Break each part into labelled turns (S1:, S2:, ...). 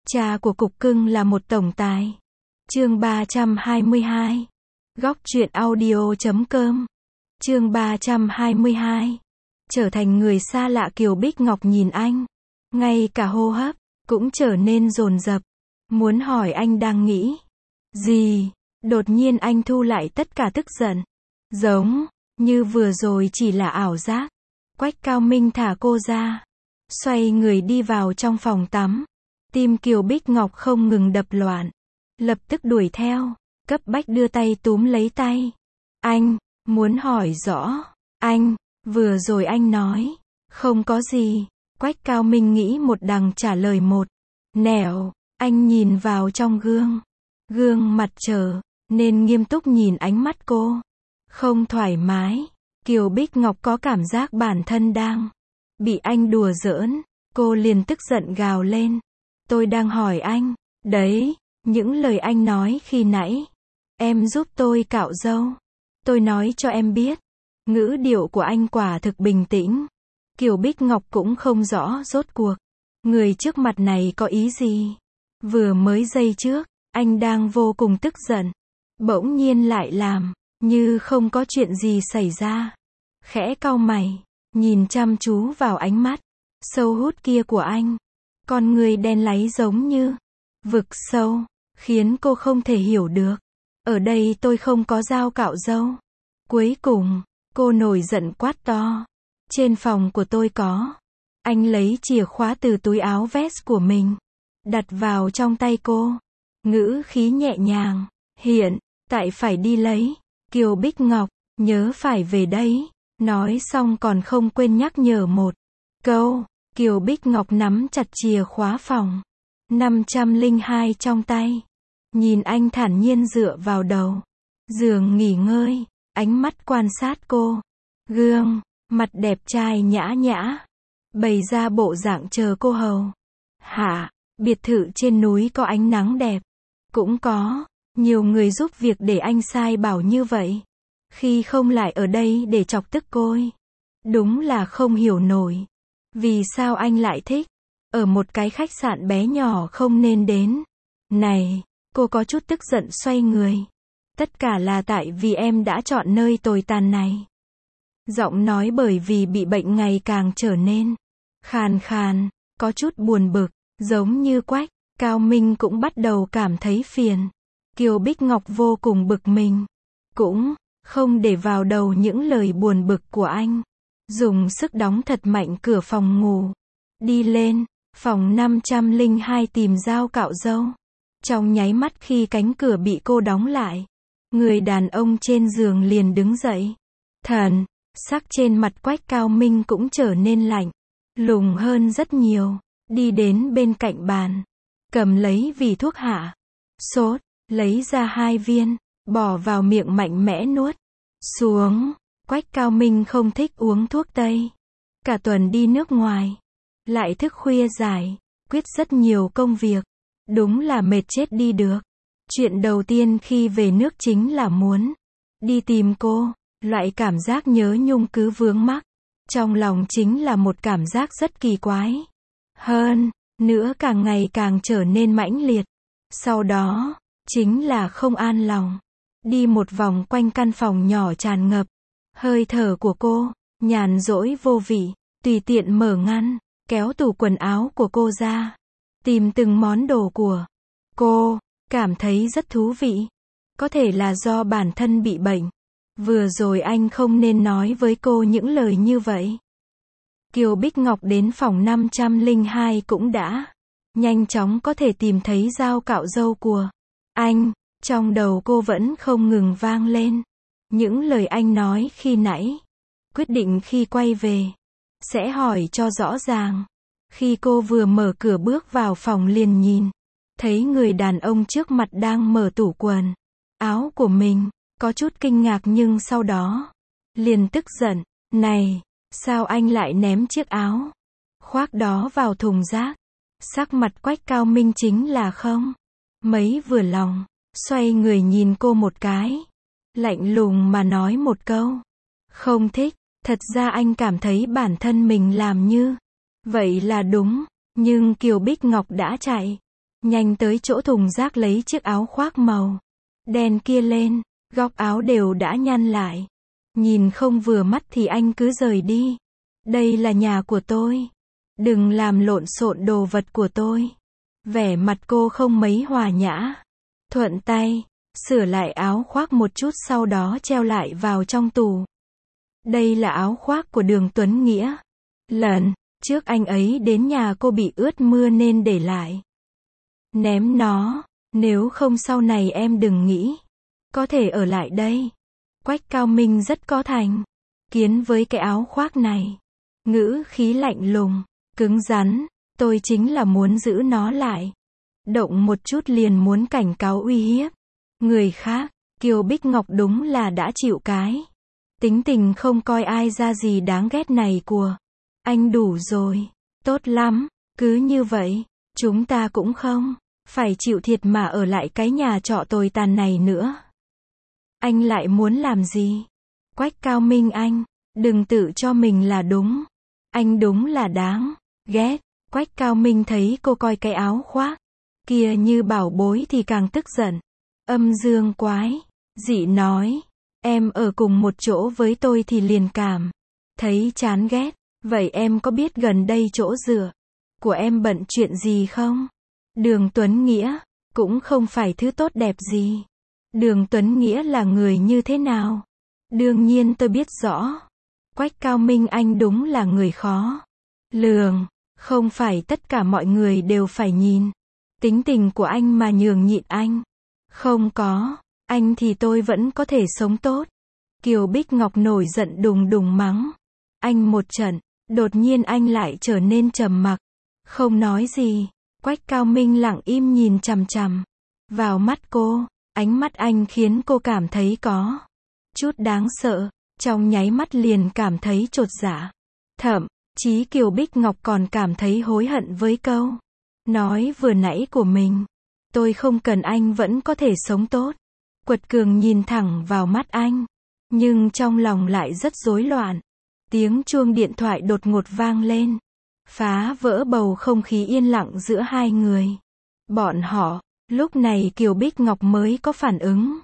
S1: Cha của cục cưng là một tổng tài. Chương 322. Góc truyện audio.com. Chương 322. Trở thành người xa lạ. Kiều Bích Ngọc nhìn anh, ngay cả hô hấp cũng trở nên dồn dập, muốn hỏi anh đang nghĩ gì. Đột nhiên anh thu lại tất cả tức giận, giống như vừa rồi chỉ là ảo giác. Quách Cao Minh thả cô ra, xoay người đi vào trong phòng tắm. Tim Kiều Bích Ngọc không ngừng đập loạn, lập tức đuổi theo, cấp bách đưa tay túm lấy tay anh, muốn hỏi rõ. Anh, vừa rồi anh nói, không có gì. Quách Cao Minh nghĩ một đằng trả lời một nẻo. Anh nhìn vào trong gương, gương mặt trở nên nghiêm túc nhìn ánh mắt cô, không thoải mái. Kiều Bích Ngọc có cảm giác bản thân đang bị anh đùa giỡn, cô liền tức giận gào lên. Tôi đang hỏi anh, đấy, những lời anh nói khi nãy. Em giúp tôi cạo râu. Tôi nói cho em biết. Ngữ điệu của anh quả thực bình tĩnh. Kiều Bích Ngọc cũng không rõ rốt cuộc người trước mặt này có ý gì. Vừa mới giây trước, anh đang vô cùng tức giận, bỗng nhiên lại làm như không có chuyện gì xảy ra. Khẽ cau mày, nhìn chăm chú vào ánh mắt sâu hút kia của anh. Con người đen láy giống như vực sâu, khiến cô không thể hiểu được. Ở đây tôi không có dao cạo râu. Cuối cùng, cô nổi giận quát to. Trên phòng của tôi có. Anh lấy chìa khóa từ túi áo vest của mình, đặt vào trong tay cô. Ngữ khí nhẹ nhàng. Hiện tại phải đi lấy. Kiều Bích Ngọc, nhớ phải về đấy. Nói xong còn không quên nhắc nhở một câu. Kiều Bích Ngọc nắm chặt chìa khóa phòng 502 trong tay, nhìn anh thản nhiên dựa vào đầu giường nghỉ ngơi, ánh mắt quan sát cô. Gương mặt đẹp trai nhã nhã, bày ra bộ dạng chờ cô hầu hạ. Biệt thự trên núi có ánh nắng đẹp, cũng có nhiều người giúp việc để anh sai bảo như vậy, khi không lại ở đây để chọc tức cô. Đúng là không hiểu nổi, vì sao anh lại thích ở một cái khách sạn bé nhỏ không nên đến này. Cô có chút tức giận xoay người. Tất cả là tại vì em đã chọn nơi tồi tàn này. Giọng nói bởi vì bị bệnh ngày càng trở nên khàn khàn, có chút buồn bực, giống như Quách Cao Minh cũng bắt đầu cảm thấy phiền. Kiều Bích Ngọc vô cùng bực mình, cũng không để vào đầu những lời buồn bực của anh. Dùng sức đóng thật mạnh cửa phòng ngủ, đi lên phòng 502 tìm dao cạo râu. Trong nháy mắt khi cánh cửa bị cô đóng lại, người đàn ông trên giường liền đứng dậy. Thần sắc trên mặt Quách Cao Minh cũng trở nên lạnh lùng hơn rất nhiều. Đi đến bên cạnh bàn, cầm lấy vỉ thuốc hạ sốt, lấy ra 2 viên, bỏ vào miệng mạnh mẽ nuốt xuống. Quách Cao Minh không thích uống thuốc Tây. Cả tuần đi nước ngoài, lại thức khuya giải quyết rất nhiều công việc, đúng là mệt chết đi được. Chuyện đầu tiên khi về nước chính là muốn đi tìm cô. Loại cảm giác nhớ nhung cứ vướng mắc trong lòng chính là một cảm giác rất kỳ quái. Hơn nữa càng ngày càng trở nên mãnh liệt. Sau đó, chính là không an lòng. Đi một vòng quanh căn phòng nhỏ tràn ngập hơi thở của cô, nhàn rỗi vô vị, tùy tiện mở ngăn, kéo tủ quần áo của cô ra, tìm từng món đồ của cô, cảm thấy rất thú vị. Có thể là do bản thân bị bệnh. Vừa rồi anh không nên nói với cô những lời như vậy. Kiều Bích Ngọc đến phòng 502 cũng đã nhanh chóng có thể tìm thấy dao cạo râu của anh. Trong đầu cô vẫn không ngừng vang lên những lời anh nói khi nãy. Quyết định khi quay về sẽ hỏi cho rõ ràng. Khi cô vừa mở cửa bước vào phòng liền nhìn thấy người đàn ông trước mặt đang mở tủ quần áo của mình, có chút kinh ngạc nhưng sau đó liền tức giận. Này, sao anh lại ném chiếc áo khoác đó vào thùng rác? Sắc mặt Quách Cao Minh chính là không mấy vừa lòng, xoay người nhìn cô một cái, lạnh lùng mà nói một câu. Không thích. Thật ra anh cảm thấy bản thân mình làm như vậy là đúng, nhưng Kiều Bích Ngọc đã chạy nhanh tới chỗ thùng rác lấy chiếc áo khoác màu đen kia lên, góc áo đều đã nhăn lại. Nhìn không vừa mắt thì anh cứ rời đi. Đây là nhà của tôi. Đừng làm lộn xộn đồ vật của tôi. Vẻ mặt cô không mấy hòa nhã. Thuận tay, sửa lại áo khoác một chút sau đó treo lại vào trong tủ. Đây là áo khoác của Đường Tuấn Nghĩa. Lần trước anh ấy đến nhà cô bị ướt mưa nên để lại. Ném nó, nếu không sau này em đừng nghĩ có thể ở lại đây. Quách Cao Minh rất có thành kiến với cái áo khoác này. Ngữ khí lạnh lùng, cứng rắn, tôi chính là muốn giữ nó lại. Động một chút liền muốn cảnh cáo uy hiếp người khác. Kiều Bích Ngọc đúng là đã chịu cái tính tình không coi ai ra gì đáng ghét này của anh đủ rồi. Tốt lắm, cứ như vậy, chúng ta cũng không phải chịu thiệt mà ở lại cái nhà trọ tồi tàn này nữa. Anh lại muốn làm gì? Quách Cao Minh anh, đừng tự cho mình là đúng. Anh đúng là đáng ghét. Quách Cao Minh thấy cô coi cái áo khoác kia như bảo bối thì càng tức giận. Âm dương quái dị nói, em ở cùng một chỗ với tôi thì liền cảm thấy chán ghét. Vậy em có biết gần đây chỗ dựa của em bận chuyện gì không? Đường Tuấn Nghĩa cũng không phải thứ tốt đẹp gì. Đường Tuấn Nghĩa là người như thế nào? Đương nhiên tôi biết rõ. Quách Cao Minh anh đúng là người khó lường. Không phải tất cả mọi người đều phải nhìn tính tình của anh mà nhường nhịn anh. Không có anh thì tôi vẫn có thể sống tốt. Kiều Bích Ngọc nổi giận đùng đùng mắng anh một trận. Đột nhiên anh lại trở nên trầm mặc, không nói gì. Quách Cao Minh lặng im nhìn chằm chằm vào mắt cô. Ánh mắt anh khiến cô cảm thấy có chút đáng sợ. Trong nháy mắt liền cảm thấy chột dạ. Thậm chí Kiều Bích Ngọc còn cảm thấy hối hận với câu nói vừa nãy của mình. Tôi không cần anh vẫn có thể sống tốt. Quật cường nhìn thẳng vào mắt anh, nhưng trong lòng lại rất rối loạn. Tiếng chuông điện thoại đột ngột vang lên, phá vỡ bầu không khí yên lặng giữa hai người. Bọn họ, lúc này Kiều Bích Ngọc mới có phản ứng.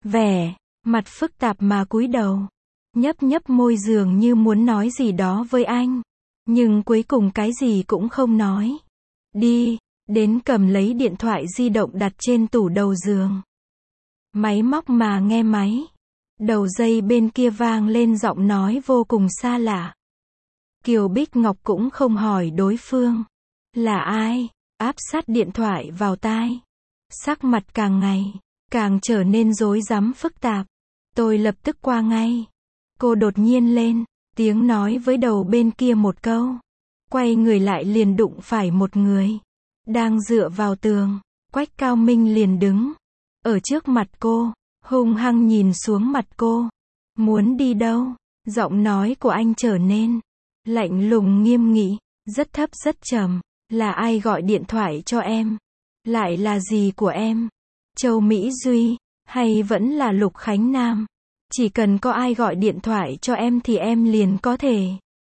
S1: Vẻ mặt phức tạp mà cúi đầu, nhấp nhấp môi dường như muốn nói gì đó với anh, nhưng cuối cùng cái gì cũng không nói. Đi đến cầm lấy điện thoại di động đặt trên tủ đầu giường. Máy móc mà nghe máy. Đầu dây bên kia vang lên giọng nói vô cùng xa lạ. Kiều Bích Ngọc cũng không hỏi đối phương là ai, áp sát điện thoại vào tai. Sắc mặt càng ngày càng trở nên rối rắm phức tạp. Tôi lập tức qua ngay. Cô đột nhiên lên tiếng nói với đầu bên kia một câu. Quay người lại liền đụng phải một người đang dựa vào tường. Quách Cao Minh liền đứng ở trước mặt cô, hung hăng nhìn xuống mặt cô. Muốn đi đâu? Giọng nói của anh trở nên lạnh lùng nghiêm nghị, rất thấp rất trầm. Là ai gọi điện thoại cho em? Lại là gì của em? Châu Mỹ Duy, hay vẫn là Lục Khánh Nam? Chỉ cần có ai gọi điện thoại cho em thì em liền có thể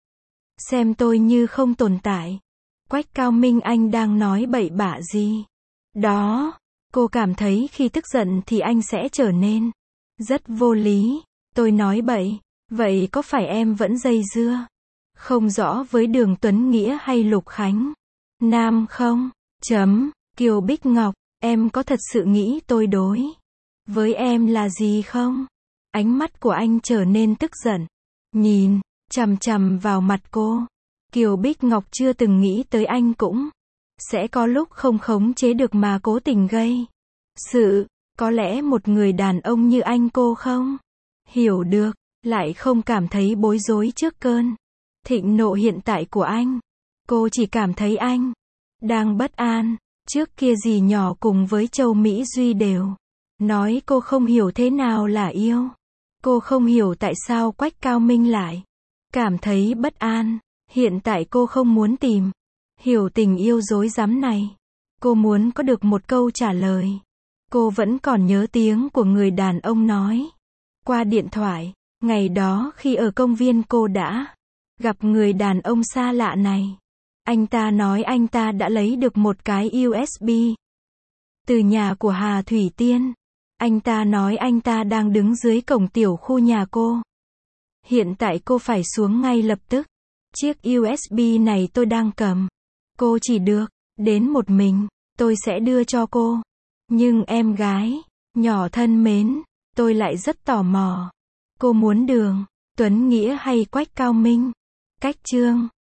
S1: xem tôi như không tồn tại. Quách Cao Minh anh đang nói bậy bạ gì? Đó, cô cảm thấy khi tức giận thì anh sẽ trở nên rất vô lý. Tôi nói bậy, vậy có phải em vẫn dây dưa không rõ với Đường Tuấn Nghĩa hay Lục Khánh Nam không? Kiều Bích Ngọc, em có thật sự nghĩ tôi đối với em là gì không? Ánh mắt của anh trở nên tức giận, nhìn chằm chằm vào mặt cô. Kiều Bích Ngọc chưa từng nghĩ tới anh cũng sẽ có lúc không khống chế được mà cố tình gây sự. Có lẽ một người đàn ông như anh cô không hiểu được, lại không cảm thấy bối rối trước cơn thịnh nộ hiện tại của anh. Cô chỉ cảm thấy anh đang bất an. Trước kia dì nhỏ cùng với Châu Mỹ Duy đều nói cô không hiểu thế nào là yêu. Cô không hiểu tại sao Quách Cao Minh lại cảm thấy bất an. Hiện tại cô không muốn tìm hiểu tình yêu rối rắm này. Cô muốn có được một câu trả lời. Cô vẫn còn nhớ tiếng của người đàn ông nói qua điện thoại. Ngày đó khi ở công viên cô đã gặp người đàn ông xa lạ này. Anh ta nói anh ta đã lấy được một cái USB Từ nhà của Hà Thủy Tiên. Anh ta nói anh ta đang đứng dưới cổng tiểu khu nhà cô. Hiện tại cô phải xuống ngay lập tức. Chiếc USB này tôi đang cầm. Cô chỉ được đến một mình, tôi sẽ đưa cho cô. Nhưng em gái nhỏ thân mến, tôi lại rất tò mò. Cô muốn Đường Tuấn Nghĩa hay Quách Cao Minh? Cách chương